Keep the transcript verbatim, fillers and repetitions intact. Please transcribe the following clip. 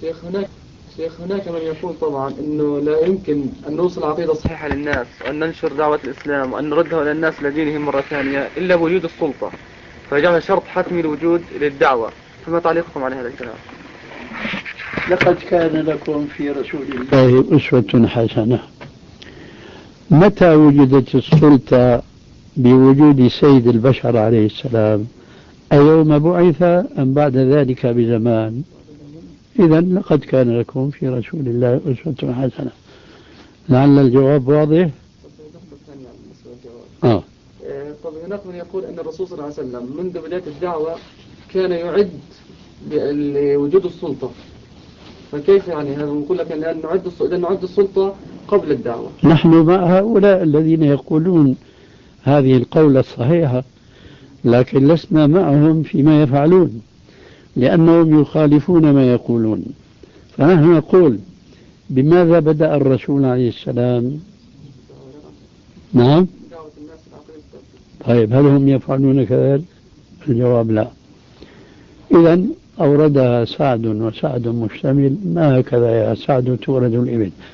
شيخ هناك شيخ هناك من يقول طبعا أنه لا يمكن أن نوصل عقيدة صحيحة للناس وأن ننشر دعوة الإسلام وأن نردها إلى الناس لدينهم مرة ثانية إلا بوجود السلطة، فجعل شرط حتمي الوجود للدعوة. فما تعليقكم على هذا الكلام؟ لقد كان لكم في رسول الله أسوة حسنة. متى وجدت السلطة بوجود سيد البشر عليه السلام؟ أيوم بعث أم بعد ذلك بزمان؟ إذا لقد كان لكم في رسول الله أسوة حسنة. لعل الجواب واضح. آه. طب هناك من يقول أن الرسول صلى الله عليه وسلم منذ بداية الدعوة كان يعد لوجود السلطة، فكيف يعني هذا؟ نقول لك أن نعد نعد السلطة قبل الدعوة. نحن مع هؤلاء الذين يقولون هذه القولة الصحيحة، لكن لسنا معهم فيما يفعلون لأنهم يخالفون ما يقولون. فنحن نقول بماذا بدأ الرسول عليه السلام؟ نعم. طيب هل هم يفعلون كذلك؟ الجواب لا. إذن أوردها سعد وسعد مشتمل، ما هكذا يا سعد تورد الإبل.